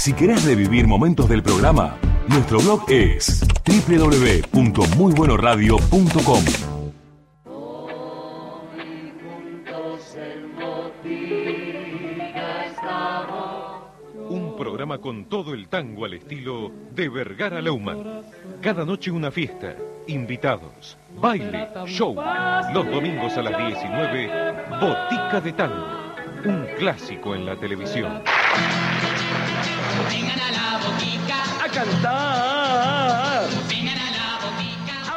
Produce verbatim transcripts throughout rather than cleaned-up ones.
Si querés revivir momentos del programa, nuestro blog es doble u doble u doble u punto muy bueno radio punto com. Un programa con todo el tango al estilo de Vergara Leumann. Cada noche una fiesta, invitados, baile, show. Los domingos a las diecinueve, Botica de Tango. Un clásico en la televisión. Vengan a la botica a cantar, vengan a la botica a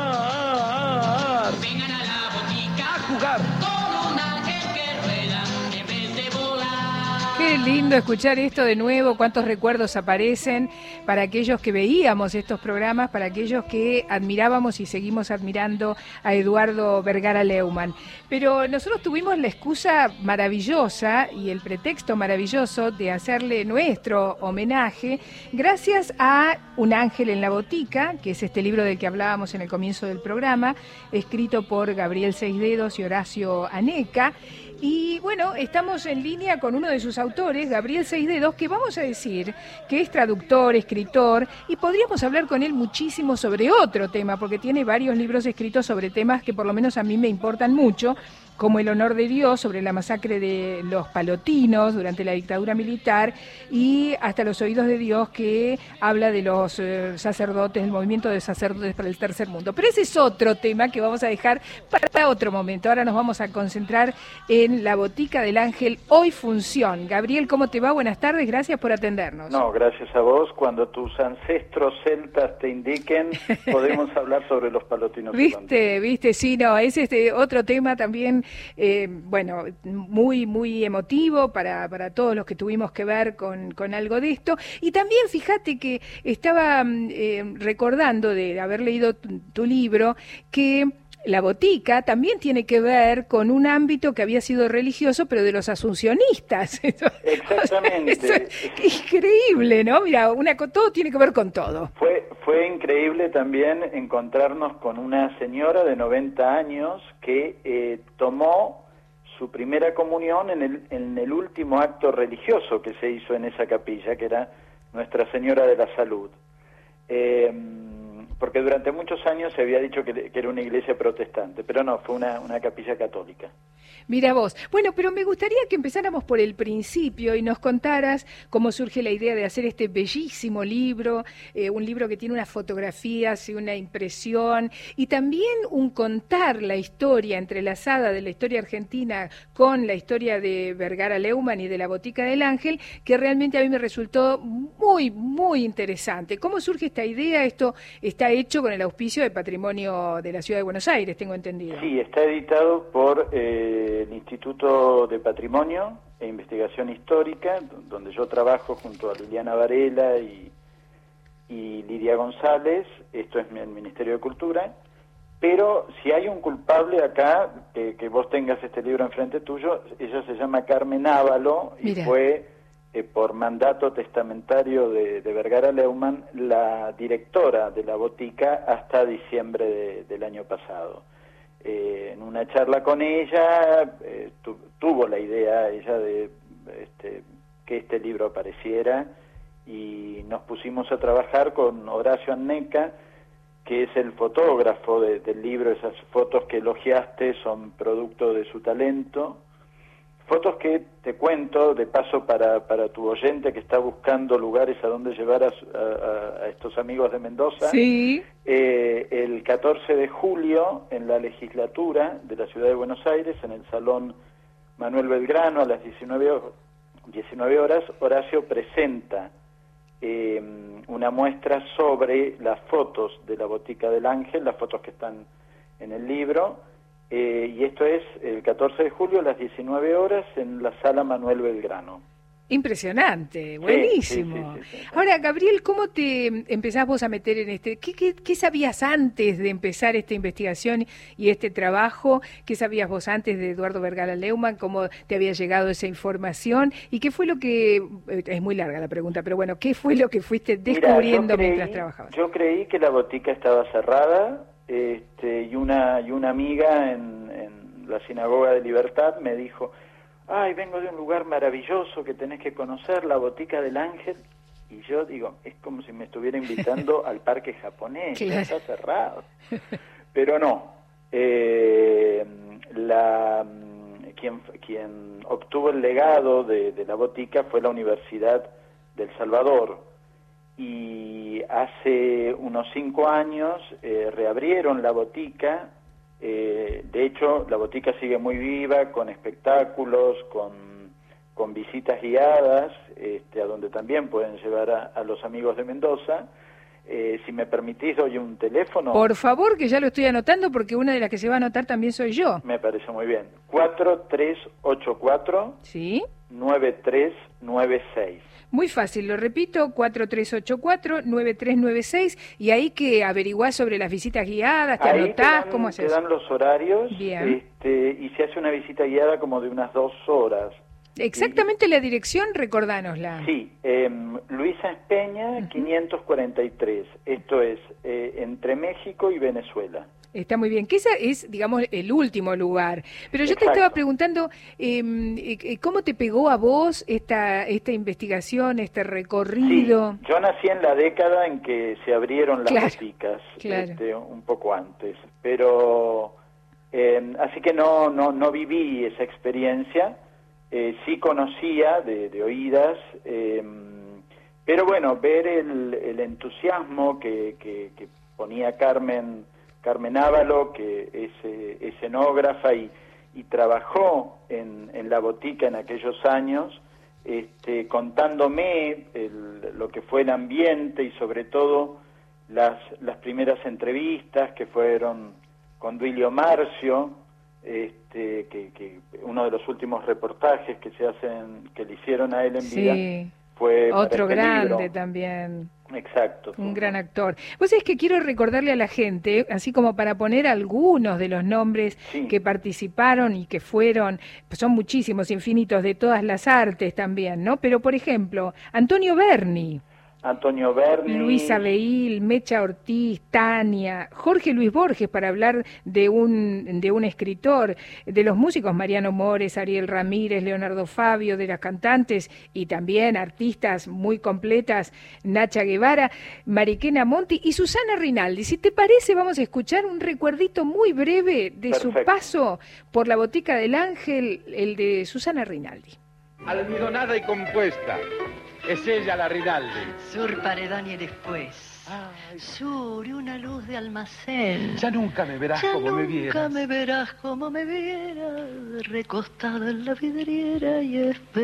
bailar, vengan a la botica a jugar con un ángel que rueda en vez de volar. Qué lindo escuchar esto de nuevo, cuántos recuerdos aparecen para aquellos que veíamos estos programas, para aquellos que admirábamos y seguimos admirando a Eduardo Vergara Leumann. Pero nosotros tuvimos la excusa maravillosa y el pretexto maravilloso de hacerle nuestro homenaje gracias a Un ángel en la botica, que es este libro del que hablábamos en el comienzo del programa, escrito por Gabriel Seisdedos y Horacio Aneca. Y bueno, estamos en línea con uno de sus autores, Gabriel Seisdedos, que vamos a decir que es traductor, escritor, y podríamos hablar con él muchísimo sobre otro tema, porque tiene varios libros escritos sobre temas que por lo menos a mí me importan mucho, como El honor de Dios, sobre la masacre de los palotinos durante la dictadura militar, y Hasta los oídos de Dios, que habla de los eh, sacerdotes, del movimiento de sacerdotes para el tercer mundo. Pero ese es otro tema que vamos a dejar para otro momento. Ahora nos vamos a concentrar en La Botica del Ángel, hoy función. Gabriel, ¿cómo te va? Buenas tardes, gracias por atendernos. No, gracias a vos. Cuando tus ancestros celtas te indiquen, podemos hablar sobre los palotinos. Viste, viste, sí, no, es este otro tema también. Eh, bueno, muy, muy emotivo para, para todos los que tuvimos que ver con, con algo de esto. Y también fíjate que estaba eh, recordando de haber leído tu, tu libro que La Botica también tiene que ver con un ámbito que había sido religioso, pero de los asuncionistas. Exactamente. Eso es increíble, ¿no? Mira, una, todo tiene que ver con todo. Fue, fue increíble también encontrarnos con una señora de noventa años que eh, tomó su primera comunión en el, en el último acto religioso que se hizo en esa capilla, que era Nuestra Señora de la Salud. Eh, porque durante muchos años se había dicho que, que era una iglesia protestante, pero no, fue una, una capilla católica. Mira vos. Bueno, pero me gustaría que empezáramos por el principio y nos contaras cómo surge la idea de hacer este bellísimo libro, eh, un libro que tiene unas fotografías y una impresión, y también un contar la historia entrelazada de la historia argentina con la historia de Vergara Leumann y de La Botica del Ángel, que realmente a mí me resultó muy, muy interesante. ¿Cómo surge esta idea? Esto está hecho con el auspicio del Patrimonio de la Ciudad de Buenos Aires, tengo entendido. Sí, está editado por eh, el Instituto de Patrimonio e Investigación Histórica, donde yo trabajo junto a Liliana Varela y, y Lidia González. Esto es el Ministerio de Cultura. Pero si hay un culpable acá, que, que vos tengas este libro enfrente tuyo, ella se llama Carmen Ávalo y Mira. fue... Eh, por mandato testamentario de, de Vergara Leumann, la directora de la botica hasta diciembre de, del año pasado. Eh, en una charla con ella, eh, tu, tuvo la idea ella de este, que este libro apareciera, y nos pusimos a trabajar con Horacio Aneca, que es el fotógrafo de, del libro. Esas fotos que elogiaste son producto de su talento. Fotos que, te cuento, de paso para, para tu oyente que está buscando lugares a donde llevar a, a, a estos amigos de Mendoza. Sí. Eh, el catorce de julio, en la legislatura de la Ciudad de Buenos Aires, en el Salón Manuel Belgrano, a las diecinueve horas, Horacio presenta eh, una muestra sobre las fotos de La Botica del Ángel, las fotos que están en el libro. Eh, y esto es el catorce de julio a las diecinueve horas en la Sala Manuel Belgrano. Impresionante, buenísimo. Sí, sí, sí, sí, sí. Ahora, Gabriel, ¿cómo te empezás vos a meter en este? ¿Qué, qué, qué sabías antes de empezar esta investigación y este trabajo? ¿Qué sabías vos antes de Eduardo Vergara Leumann? ¿Cómo te había llegado esa información? ¿Y qué fue lo que, es muy larga la pregunta, pero bueno, qué fue lo que fuiste descubriendo Mirá, creí, mientras trabajabas? Yo creí que la botica estaba cerrada, este, y una y una amiga en, en la Sinagoga de Libertad me dijo: ay, vengo de un lugar maravilloso que tenés que conocer, la Botica del Ángel. Y yo digo, es como si me estuviera invitando al parque japonés, claro. ya está cerrado. Pero no, eh, la, quien, quien obtuvo el legado de, de la botica fue la Universidad del Salvador. Y hace unos cinco años eh, reabrieron la botica. Eh, de hecho, la botica sigue muy viva, con espectáculos, con con visitas guiadas, este, a donde también pueden llevar a, a los amigos de Mendoza. Eh, si me permitís, doy un teléfono. Por favor, que ya lo estoy anotando, porque una de las que se va a anotar también soy yo. Me parece muy bien. cuatro tres ocho cuatro, ¿sí? nueve tres nueve seis. Muy fácil, lo repito, cuatro tres ocho cuatro, nueve tres nueve seis, y ahí que averiguás sobre las visitas guiadas, te ahí anotás, te dan, ¿cómo te haces? dan los horarios. Bien. Este, y se hace una visita guiada como de unas dos horas. Exactamente la dirección, recordánosla. Sí, eh, Luisa Espeña, uh-huh. quinientos cuarenta y tres, esto es eh, entre México y Venezuela. Está muy bien, que ese es, digamos, el último lugar. Pero yo Exacto. te estaba preguntando, eh, eh, ¿cómo te pegó a vos esta esta investigación, este recorrido? Sí, yo nací en la década en que se abrieron las claro, boticas, claro. Este, un poco antes, pero eh, así que no, no, no viví esa experiencia. Eh, sí conocía de, de oídas, eh, pero bueno, ver el, el entusiasmo que, que, que ponía Carmen Carmen Ávalo, que es eh, escenógrafa y, y trabajó en, en la botica en aquellos años, este, contándome el, lo que fue el ambiente y sobre todo las, las primeras entrevistas que fueron con Duilio Marcio, Este, que, que uno de los últimos reportajes que se hacen, que le hicieron a él en sí, vida, fue otro este grande libro. también. Exacto. Un gran actor. Vos sabés que quiero recordarle a la gente, así como para poner algunos de los nombres sí. que participaron y que fueron, pues son muchísimos, infinitos, de todas las artes también, ¿no? Pero, por ejemplo, Antonio Berni. Antonio Berni, Luisa Beil, Mecha Ortiz, Tania, Jorge Luis Borges, para hablar de un de un escritor, de los músicos Mariano Mores, Ariel Ramírez, Leonardo Fabio, de las cantantes y también artistas muy completas, Nacha Guevara, Mariquena Monti y Susana Rinaldi. Si te parece, vamos a escuchar un recuerdito muy breve de Perfecto. su paso por la Botica del Ángel, el de Susana Rinaldi. Almidonada y compuesta. Es ella la Rinaldi. Sur paredón y después. Ay. Sur y una luz de almacén. Ya nunca me verás ya como me nunca vieras. me verás como me vieras, recostada en la vidriera y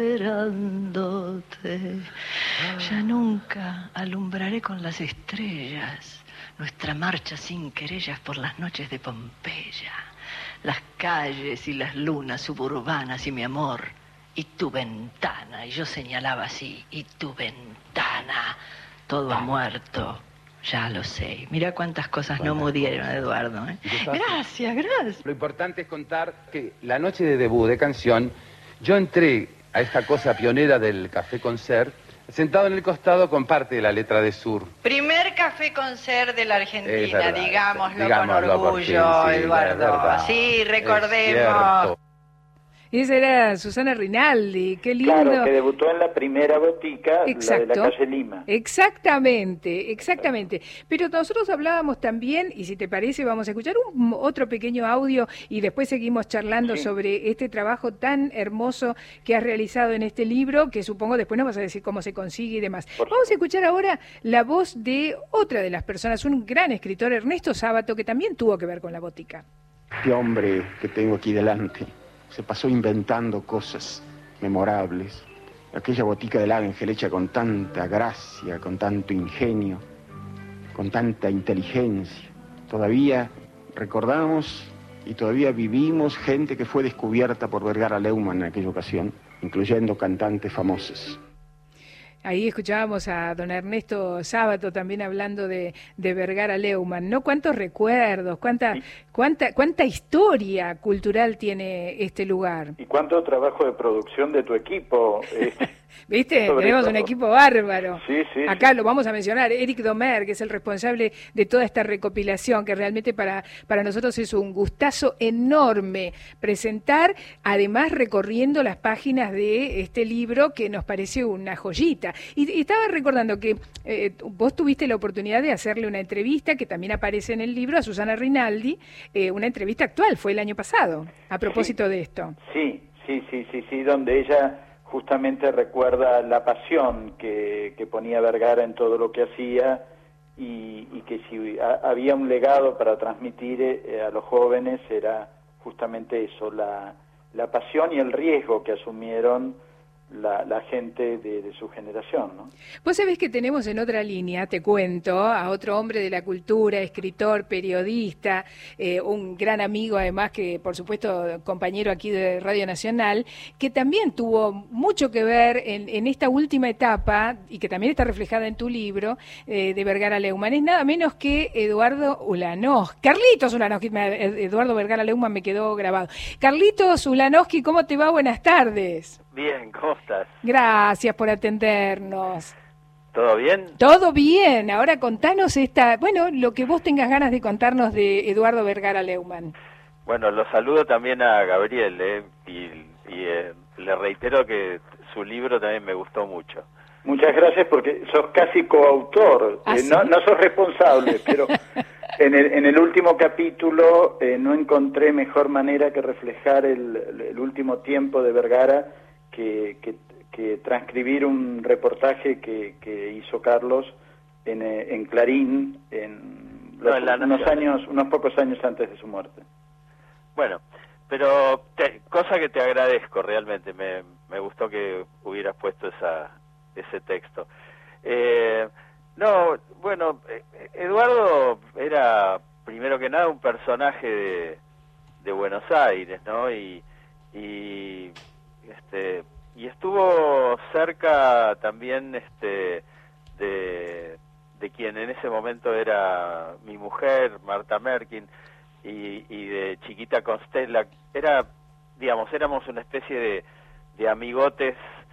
esperándote. Ah. Ya nunca alumbraré con las estrellas nuestra marcha sin querellas por las noches de Pompeya, las calles y las lunas suburbanas y mi amor. Y tu ventana, y yo señalaba así, y tu ventana, todo ha muerto, ya lo sé. Mira cuántas cosas no murieron, Eduardo, ¿eh? Gracias, gracias. Lo importante es contar que la noche de debut de canción, yo entré a esta cosa pionera del Café Concert, sentado en el costado con parte de la letra de Sur. Primer Café Concert de la Argentina, verdad, digámoslo, digámoslo con orgullo, por fin, sí, Eduardo. Sí, recordemos. Esa era Susana Rinaldi, qué lindo. Claro, que debutó en la primera botica, exacto, la de la calle Lima. Exactamente, exactamente. Pero nosotros hablábamos también, y si te parece vamos a escuchar un, otro pequeño audio y después seguimos charlando sí. sobre este trabajo tan hermoso que has realizado en este libro, que supongo después nos vas a decir cómo se consigue y demás. Por vamos supuesto. a escuchar ahora la voz de otra de las personas, un gran escritor, Ernesto Sábato, que también tuvo que ver con la botica. Este hombre que tengo aquí delante se pasó inventando cosas memorables. Aquella Botica del Ángel hecha con tanta gracia, con tanto ingenio, con tanta inteligencia. Todavía recordamos y todavía vivimos gente que fue descubierta por Vergara Leumann en aquella ocasión, incluyendo cantantes famosos. Ahí escuchábamos a don Ernesto Sábato también hablando de, de Vergara Leumann, ¿no? Cuántos recuerdos, cuánta, sí. cuánta, cuánta historia cultural tiene este lugar. Y cuánto trabajo de producción de tu equipo. Eh, ¿Viste? Sobre Tenemos todo. un equipo bárbaro. Sí, sí, Acá sí. lo vamos a mencionar, Eric Domer, que es el responsable de toda esta recopilación, que realmente para, para nosotros es un gustazo enorme presentar, además recorriendo las páginas de este libro que nos parece una joyita. Y, y estaba recordando que eh, vos tuviste la oportunidad de hacerle una entrevista, que también aparece en el libro, a Susana Rinaldi, eh, una entrevista actual, fue el año pasado, a propósito Sí. de esto. Sí, sí, sí, sí, sí, donde ella justamente recuerda la pasión que, que ponía Vergara en todo lo que hacía y, y que si a, había un legado para transmitir eh, a los jóvenes era justamente eso, la, la pasión y el riesgo que asumieron la, la gente de, de su generación, ¿no? Vos sabés que tenemos en otra línea, te cuento, a otro hombre de la cultura, escritor, periodista, eh, un gran amigo además que, por supuesto, compañero aquí de Radio Nacional, que también tuvo mucho que ver en, en esta última etapa, y que también está reflejada en tu libro, eh, de Vergara Leumann. Es nada menos que Eduardo Ulanowski. Carlitos Ulanowski, me- Eduardo Vergara Leumann me quedó grabado. Carlitos Ulanowski, ¿cómo te va? Buenas tardes. Bien, ¿cómo estás? Gracias por atendernos. ¿Todo bien? Todo bien. Ahora contanos esta, bueno, lo que vos tengas ganas de contarnos de Eduardo Vergara Leumann. Bueno, lo saludo también a Gabriel, ¿eh? y, y eh, le reitero que su libro también me gustó mucho. Muchas gracias porque sos casi coautor, ¿Ah, eh, sí? no, no sos responsable, pero en el, en el último capítulo eh, no encontré mejor manera que reflejar el, el último tiempo de Vergara que, que, que transcribir un reportaje que, que hizo Carlos en, eh, en Clarín en, No, los- en La unos Nación. años, unos pocos años antes de su muerte. Bueno, pero te- cosa que te agradezco realmente, me, me gustó que hubieras puesto esa, ese texto. Eh, no, bueno, eh, Eduardo era primero que nada un personaje de, de Buenos Aires, ¿no? Y, y este y estuvo cerca también este de, de quien en ese momento era mi mujer, Marta Merkin, y, y de Chiquita Constella. Era, digamos, éramos una especie de, de amigotes,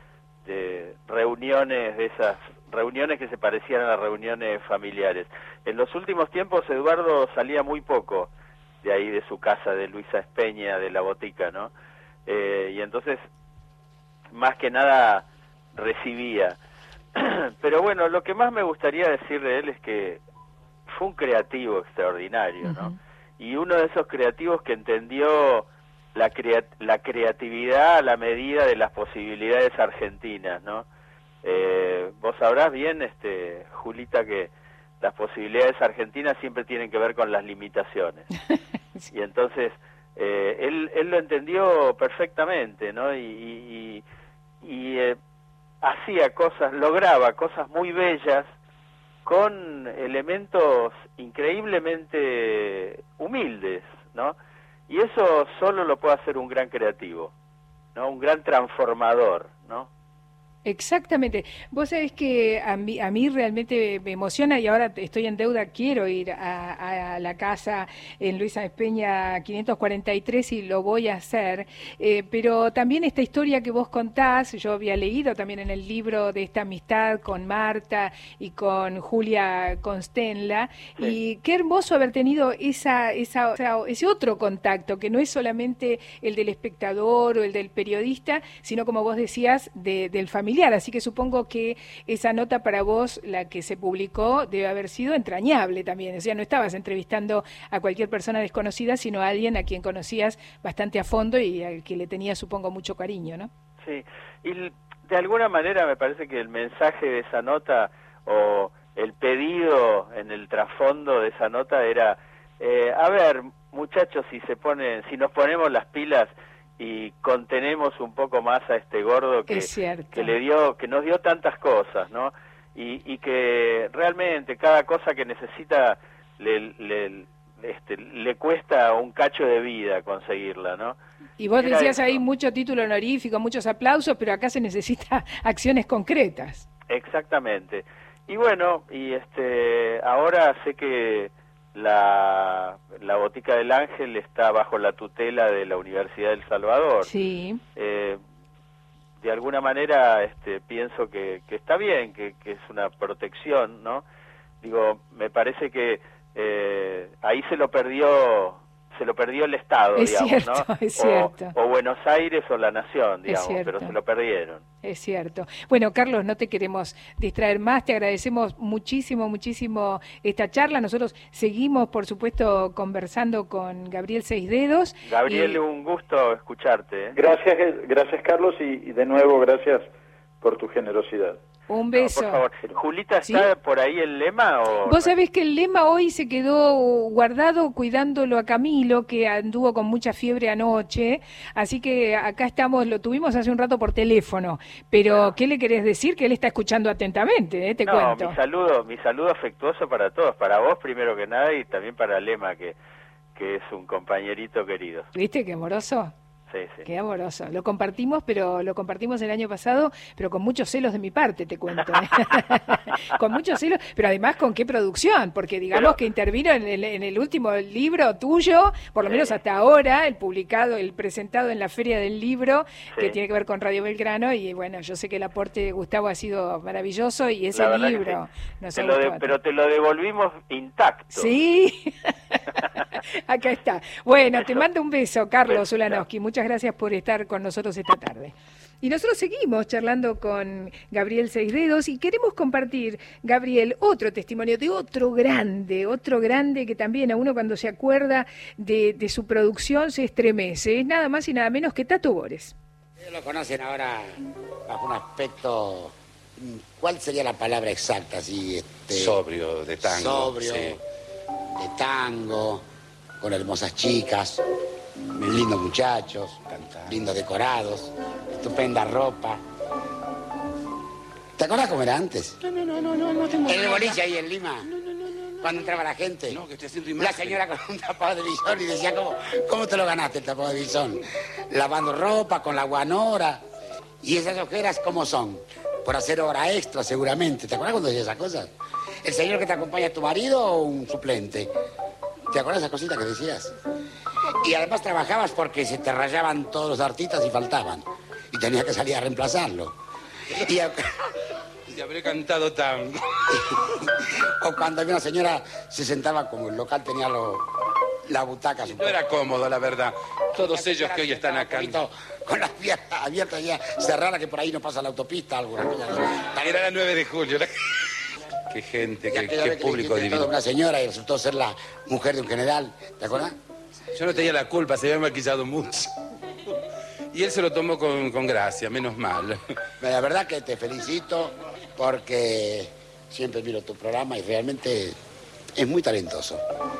de reuniones, de esas reuniones que se parecían a las reuniones familiares. En los últimos tiempos Eduardo salía muy poco de ahí, de su casa, de Luisa Espeña, de la botica, ¿no? Eh, y entonces, más que nada, recibía. Pero bueno, lo que más me gustaría decir de él es que fue un creativo extraordinario, ¿no? Ujú. Y uno de esos creativos que entendió la, crea la creatividad a la medida de las posibilidades argentinas, ¿no? Eh, vos sabrás bien, este, Julita, que las posibilidades argentinas siempre tienen que ver con las limitaciones. Y entonces, eh, él, él lo entendió perfectamente, ¿no? Y, y, y, y eh, hacía cosas, lograba cosas muy bellas con elementos increíblemente humildes, ¿no? Y eso solo lo puede hacer un gran creativo, ¿no? Un gran transformador, ¿no? Exactamente. Vos sabés que a mí, a mí realmente me emociona y ahora estoy en deuda, quiero ir a, a la casa en Luisa Espeña quinientos cuarenta y tres y lo voy a hacer, eh, pero también esta historia que vos contás, yo había leído también en el libro de esta amistad con Marta y con Julia Constenla, Sí. y qué hermoso haber tenido esa, esa, o sea, ese otro contacto, que no es solamente el del espectador o el del periodista, sino como vos decías, de, del familiar. Así que supongo que esa nota para vos, la que se publicó, debe haber sido entrañable también. O sea, no estabas entrevistando a cualquier persona desconocida, sino a alguien a quien conocías bastante a fondo y al que le tenías, supongo, mucho cariño, ¿no? Sí, y l- de alguna manera me parece que el mensaje de esa nota o el pedido en el trasfondo de esa nota era, eh, a ver, muchachos, si se ponen, si nos ponemos las pilas y contenemos un poco más a este gordo que, Es cierto. que le dio, que nos dio tantas cosas, ¿no? Y, y que realmente cada cosa que necesita le, le, este, le cuesta un cacho de vida conseguirla, ¿no? Y vos Era decías eso. ahí mucho título honorífico, muchos aplausos, pero acá se necesita acciones concretas. Exactamente. Y bueno, y este ahora sé que la, la Botica del Ángel está bajo la tutela de la Universidad del Salvador. Sí. Eh, de alguna manera este, pienso que, que está bien, que, que es una protección, ¿no? Digo, me parece que eh, ahí se lo perdió se lo perdió el Estado, es digamos, cierto, ¿no? Es cierto. O, o Buenos Aires o la Nación, digamos, pero se lo perdieron. Es cierto. Bueno, Carlos, no te queremos distraer más, te agradecemos muchísimo, muchísimo esta charla. Nosotros seguimos, por supuesto, conversando con Gabriel Seisdedos. Gabriel, y... un gusto escucharte. ¿eh? Gracias, gracias Carlos, y, y de nuevo gracias por tu generosidad. Un beso. No, por favor. Julita, ¿está ¿Sí? por ahí el lema? O... Vos sabés que el lema hoy se quedó guardado cuidándolo a Camilo, que anduvo con mucha fiebre anoche, así que acá estamos, lo tuvimos hace un rato por teléfono, pero bueno. ¿Qué le querés decir? Que él está escuchando atentamente, ¿eh? Te no, cuento. mi saludo, mi saludo afectuoso para todos, para vos primero que nada y también para Lema, que, que es un compañerito querido. ¿Viste qué amoroso? Sí, sí. Qué amoroso. Lo compartimos, pero lo compartimos el año pasado, pero con muchos celos de mi parte, te cuento. ¿eh? Con muchos celos, pero además con qué producción, porque digamos pero... que intervino en el, en el último libro tuyo, por lo sí. menos hasta ahora, el publicado, el presentado en la Feria del Libro, sí. que tiene que ver con Radio Belgrano, y bueno, yo sé que el aporte de Gustavo ha sido maravilloso, y ese libro sí. nos te ha lo gustado. De, pero te lo devolvimos intacto. Sí, acá está. Bueno, Eso. Te mando un beso, Carlos Ulanowski. Muchas gracias por estar con nosotros esta tarde. Y nosotros seguimos charlando con Gabriel Seisdedos y queremos compartir, Gabriel, otro testimonio de otro grande, otro grande que también a uno cuando se acuerda de, de su producción se estremece. Es nada más y nada menos que Tato Bores. Lo conocen ahora bajo un aspecto, ¿cuál sería la palabra exacta? Así, este, sobrio, de tango. Sobrio, sí. de tango, con hermosas chicas, lindos muchachos, Cantar. lindos decorados, estupenda ropa. ¿Te acuerdas cómo era antes? No, no, no, no, no, no tengo En el boliche ahí en Lima, no, no, no, no, cuando entraba la gente. No, que estoy haciendo imagen. La señora con un tapado de bisón y decía, ¿cómo, cómo te lo ganaste el tapado de bisón? Lavando ropa con la guanora. Y esas ojeras, ¿cómo son? Por hacer hora extra, seguramente. ¿Te acuerdas cuando decía esas cosas? ¿El señor que te acompaña es tu marido o un suplente? ¿Te acuerdas de esas cositas que decías? Y además trabajabas porque se te rayaban todos los artistas y faltaban. Y tenías que salir a reemplazarlo. Y, a... y habré cantado tango. O cuando había una señora se sentaba, como el local tenía lo, la butaca. No era cómodo, la verdad. Todos ellos que hoy están acá. Con las vías abiertas ya cerradas, que por ahí no pasa la autopista, alguna cosa. Era la nueve de julio. La... Qué gente, qué, qué público divino. Una señora y resultó ser la mujer de un general, ¿te acuerdas? Yo no tenía la culpa, se había maquillado mucho. Y él se lo tomó con, con gracia, menos mal. La verdad que te felicito porque siempre miro tu programa y realmente es muy talentoso.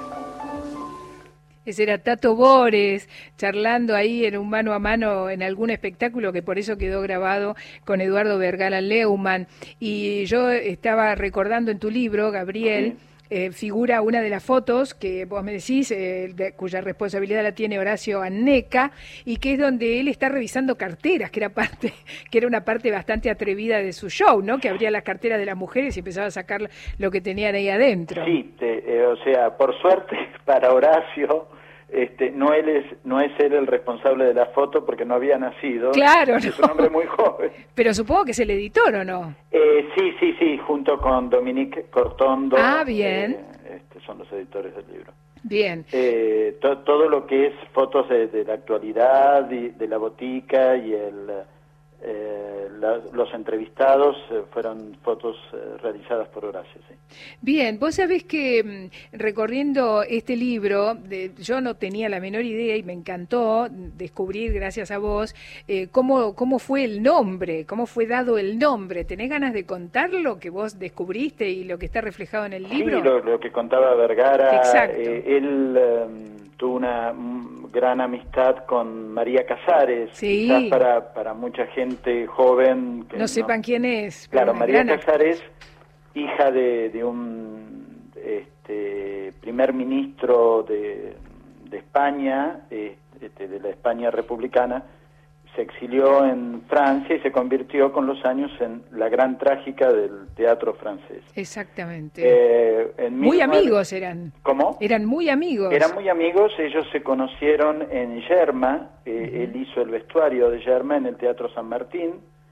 Ese era Tato Bores, charlando ahí en un mano a mano en algún espectáculo que por eso quedó grabado con Eduardo Vergara Leumann. Y yo estaba recordando en tu libro, Gabriel, uh-huh. eh, figura una de las fotos que vos me decís, eh, de, cuya responsabilidad la tiene Horacio Anneca, y que es donde él está revisando carteras, que era parte, que era una parte bastante atrevida de su show, ¿no? Que abría las carteras de las mujeres y empezaba a sacar lo que tenían ahí adentro. Sí, te, eh, o sea, por suerte para Horacio, este, no él es, no es él el responsable de la foto porque no había nacido. Claro, es no. un hombre muy joven. Pero supongo que es el editor, ¿o no? Eh, sí, sí, sí, junto con Dominique Cortondo. Ah, bien. Eh, este, son los editores del libro. Bien. Eh, to, todo lo que es fotos de, de la actualidad, y de la botica y el, eh, la, los entrevistados eh, fueron fotos eh, realizadas por Horacio. Sí. Bien, vos sabés que recorriendo este libro, de, yo no tenía la menor idea y me encantó descubrir, gracias a vos, eh, cómo, cómo fue el nombre, cómo fue dado el nombre. ¿Tenés ganas de contar lo que vos descubriste y lo que está reflejado en el libro? Sí, lo, lo que contaba Vergara. Exacto. Eh, él eh, tuvo una gran amistad con María Casares. Sí. Quizás para, para mucha gente joven que no sepan no, quién es. Claro, María Casares, hija de, de un este, primer ministro de, de España, este, de la España republicana, se exilió en Francia y se convirtió con los años en la gran trágica del teatro francés. Exactamente. Eh, en muy mil nueve... amigos eran. ¿Cómo? Eran muy amigos. Eran muy amigos, ellos se conocieron en Yerma, eh, uh-huh. Él hizo el vestuario de Yerma en el Teatro San Martín,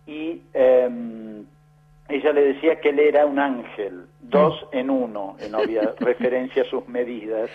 y eh, ella le decía que él era un ángel, dos en uno, en obvia referencia a sus medidas.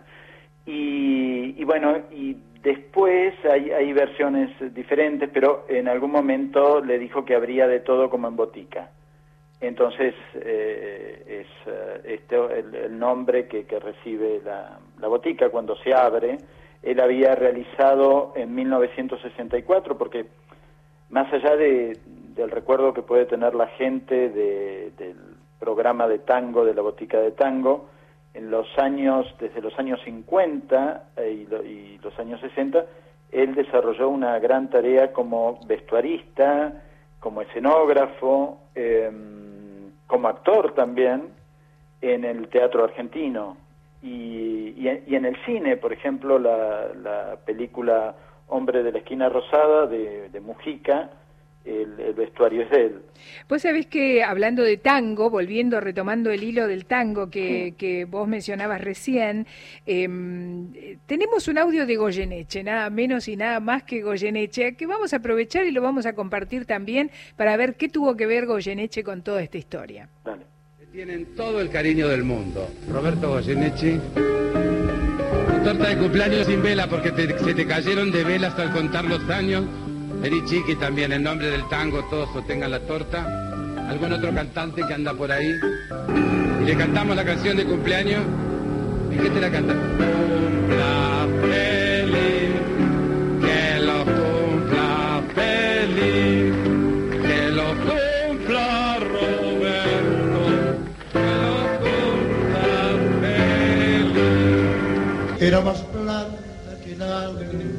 Y, y bueno, y después hay, hay versiones diferentes, pero en algún momento le dijo que habría de todo como en botica. Entonces eh, es uh, este el, el nombre que, que recibe la, la botica cuando se abre. Él había realizado en mil novecientos sesenta y cuatro, porque más allá de, del recuerdo que puede tener la gente de, del programa de tango, de la botica de tango, en los años, desde los años cincuenta y, lo, y los años sesenta, él desarrolló una gran tarea como vestuarista, como escenógrafo, eh, como actor también en el teatro argentino y, y, y en el cine, por ejemplo, la, la película Hombre de la Esquina Rosada de, de Mujica, el, el vestuario es de él. Vos sabés que hablando de tango, volviendo, retomando el hilo del tango que, sí. que vos mencionabas recién, eh, tenemos un audio de Goyeneche, nada menos y nada más que Goyeneche, que vamos a aprovechar y lo vamos a compartir también para ver qué tuvo que ver Goyeneche con toda esta historia. Dale. Tienen todo el cariño del mundo. Roberto Goyeneche. Tu torta de cumpleaños sin vela porque te, se te cayeron de velas al contar los años. Vení Chiqui también, en nombre del tango, todos sostengan la torta. ¿Algún otro cantante que anda por ahí? Y le cantamos la canción de cumpleaños. ¿Y qué te la canta? Cumpla feliz, que lo cumpla feliz, que lo cumpla Roberto, que lo cumpla feliz. Era más blanca que el ángel,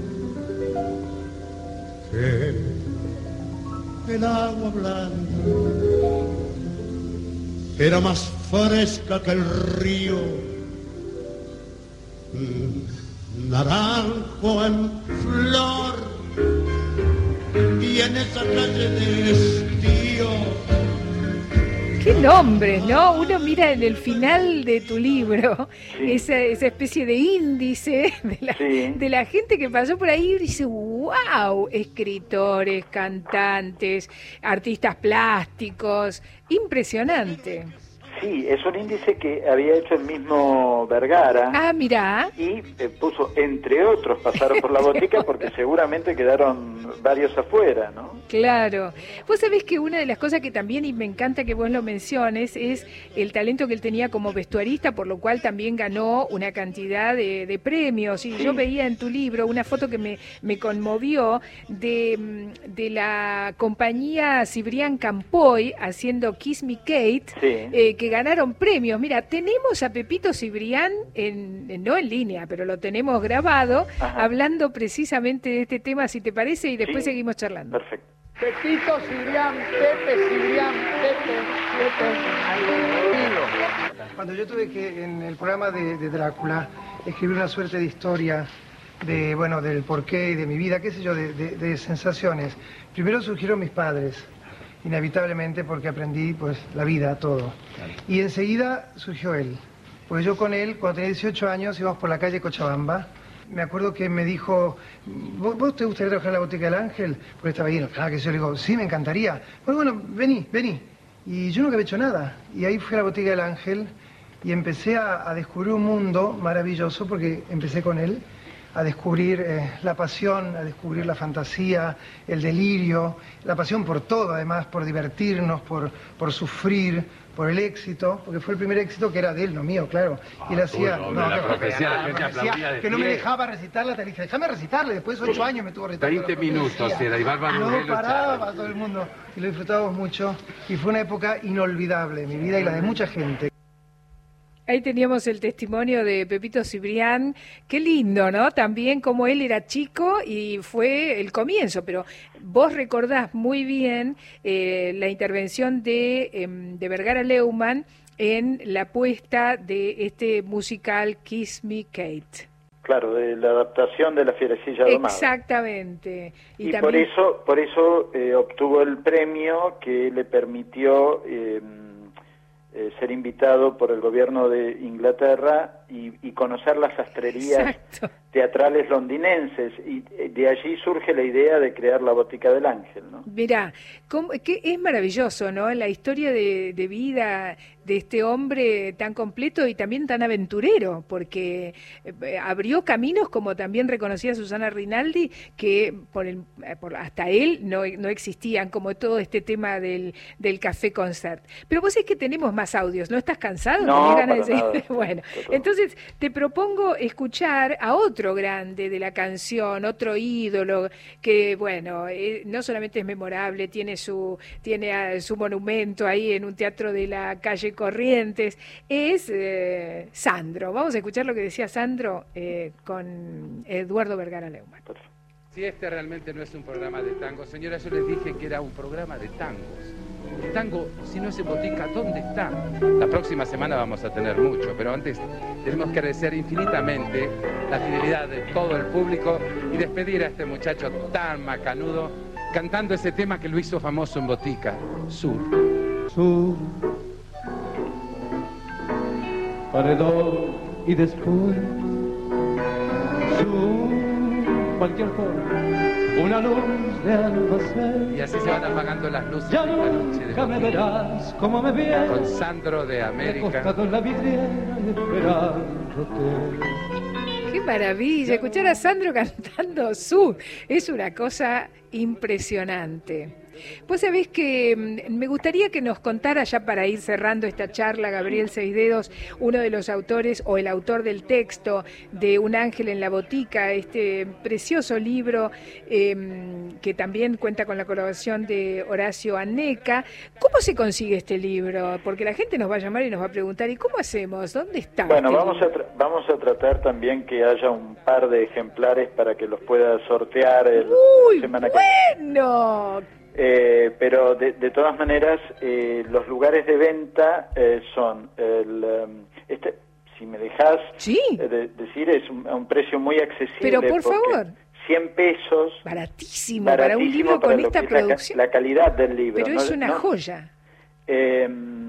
el agua blanca, era más fresca que el río, naranjo en flor, y en esa calle de estío. ¡Qué nombre!, ¿no? Uno mira en el final de tu libro, sí. esa, esa especie de índice de la, sí. de la gente que pasó por ahí y dice, wow, escritores, cantantes, artistas plásticos, impresionante. Sí, es un índice que había hecho el mismo Vergara. Ah, mirá. Y eh, puso, entre otros, pasaron por la botica porque seguramente quedaron varios afuera, ¿no? Claro. Vos sabés que una de las cosas que también, y me encanta que vos lo menciones, es el talento que él tenía como vestuarista, por lo cual también ganó una cantidad de, de premios. Y sí. yo veía en tu libro una foto que me, me conmovió de, de la compañía Cibrián Campoy haciendo Kiss Me Kate, sí. eh, que ganaron premios. Mira, tenemos a Pepito Cibrián, en, en, no en línea, pero lo tenemos grabado, Ajá. hablando precisamente de este tema, si te parece, y después sí. seguimos charlando. Perfecto. Pepito Cibrián, Pepe Cibrián, Pepe, Pepe. Cuando yo tuve que, en el programa de, de Drácula, escribir una suerte de historia de, bueno, del porqué y de mi vida, qué sé yo, de, de, de sensaciones, primero surgieron mis padres, inevitablemente, porque aprendí pues la vida, todo. Claro. Y enseguida surgió él, porque yo con él, cuando tenía dieciocho años, íbamos por la calle Cochabamba. Me acuerdo que me dijo, ¿vos, vos te gustaría trabajar en la Botica del Ángel? Porque estaba ahí, claro que yo le digo, sí, me encantaría. Bueno, bueno, vení, vení. Y yo nunca había hecho nada. Y ahí fui a la Botica del Ángel y empecé a, a descubrir un mundo maravilloso, porque empecé con él, a descubrir eh, la pasión, a descubrir la fantasía, el delirio, la pasión por todo, además, por divertirnos, por, por sufrir, por el éxito, porque fue el primer éxito que era de él, no mío, claro. Y él hacía, no, no, que no me dejaba recitar la tarifa, déjame recitarle, después de ocho años me tuvo recitando. veinte minutos era, y Bárbara No paraba todo el mundo, y lo disfrutábamos mucho, y fue una época inolvidable, mi vida y la de mucha gente. Ahí teníamos el testimonio de Pepito Cibrián, qué lindo, ¿no? También como él era chico y fue el comienzo, pero vos recordás muy bien eh, la intervención de, eh, de Vergara Leumann en la puesta de este musical Kiss Me Kate. Claro, de la adaptación de La Fierecilla Domada. Exactamente. Y, y también... por eso, por eso eh, obtuvo el premio que le permitió... Eh, Eh, ser invitado por el gobierno de Inglaterra y, y conocer las sastrerías Exacto. teatrales londinenses, y de allí surge la idea de crear la Botica del Ángel, ¿no? Mirá, cómo, que es maravilloso, ¿no? La historia de, de vida de este hombre tan completo y también tan aventurero, porque eh, abrió caminos, como también reconocía Susana Rinaldi, que por el, por, hasta él no, no existían, como todo este tema del, del café concert. Pero vos es que tenemos más audios, ¿no estás cansado? No, ¿Tenés ganas de para seguir? nada. Bueno, entonces te propongo escuchar a otro grande de la canción, otro ídolo, que bueno, eh, no solamente es memorable, tiene su, tiene uh, su monumento ahí en un teatro de la calle Corrientes, es eh, Sandro. Vamos a escuchar lo que decía Sandro eh, con Eduardo Vergara Leumann. Si este realmente no es un programa de tango, señora, yo les dije que era un programa de tangos. El tango, si no es en Botica, ¿dónde está? La próxima semana vamos a tener mucho, pero antes tenemos que agradecer infinitamente la fidelidad de todo el público y despedir a este muchacho tan macanudo cantando ese tema que lo hizo famoso en Botica, Sur. Sur, paredón y después sur, cualquier forma, una luz de almacén. Y así se van apagando las luces Ya de la noche de nunca me Botica. verás como me vienes, Con Sandro de América. acostado en la vidriera esperándote. ¡Qué maravilla! Escuchar a Sandro cantando Sur es una cosa impresionante. Vos sabés que mm, me gustaría que nos contara, ya para ir cerrando esta charla, Gabriel Seisdedos, uno de los autores o el autor del texto de Un ángel en la botica, este precioso libro eh, que también cuenta con la colaboración de Horacio Aneca. ¿Cómo se consigue este libro? Porque la gente nos va a llamar y nos va a preguntar, ¿y cómo hacemos? ¿Dónde está? Bueno, este vamos a, tra- vamos a tratar también que haya un par de ejemplares para que los pueda sortear el, ¡Uy, la semana que bueno! Eh, pero de, de todas maneras, eh, los lugares de venta eh, son, el, um, este, si me dejas ¿Sí? eh, de, decir, es un, a un precio muy accesible. Pero por porque favor. cien pesos. Baratísimo, para un baratísimo libro para con lo esta que es la ca- producción. La, calidad del libro. Pero ¿no? es una ¿no? joya. Eh,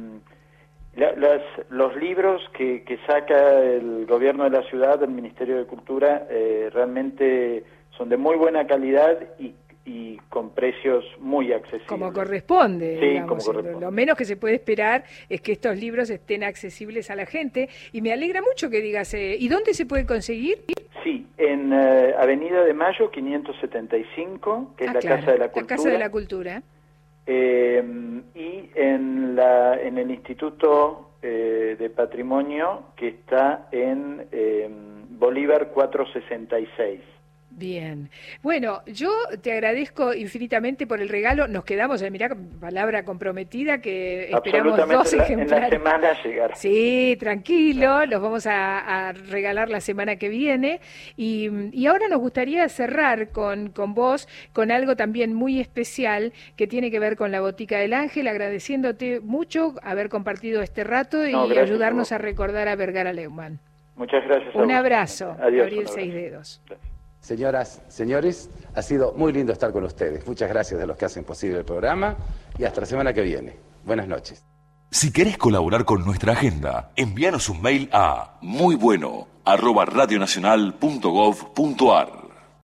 la- las, los libros que, que saca el gobierno de la ciudad, el Ministerio de Cultura, eh, realmente son de muy buena calidad y y con precios muy accesibles. Como corresponde, Sí, digamos. como corresponde. Lo menos que se puede esperar es que estos libros estén accesibles a la gente, y me alegra mucho que digas, eh, ¿y dónde se puede conseguir? Sí, en eh, Avenida de Mayo quinientos setenta y cinco, que es Ah, la claro, Casa de la Cultura. Casa de la Cultura. Eh, y en, la, en el Instituto eh, de Patrimonio, que está en eh, Bolívar cuatrocientos sesenta y seis. Bien. Bueno, yo te agradezco infinitamente por el regalo. Nos quedamos, eh, mirá, palabra comprometida, que esperamos Absolutamente, dos en la, ejemplares. en la semana llegar. Sí, tranquilo, los vamos a, a regalar la semana que viene. Y, y ahora nos gustaría cerrar con, con vos, con algo también muy especial que tiene que ver con la Botica del Ángel, agradeciéndote mucho haber compartido este rato y No, gracias ayudarnos a a recordar a Vergara Leumann. Muchas gracias. a Un vos. abrazo, Adiós, Gabriel un abrazo. Seisdedos. Señoras, señores, ha sido muy lindo estar con ustedes. Muchas gracias a los que hacen posible el programa y hasta la semana que viene. Buenas noches. Si querés colaborar con nuestra agenda, envíanos un mail a muybueno arroba radionacional punto gov punto ar.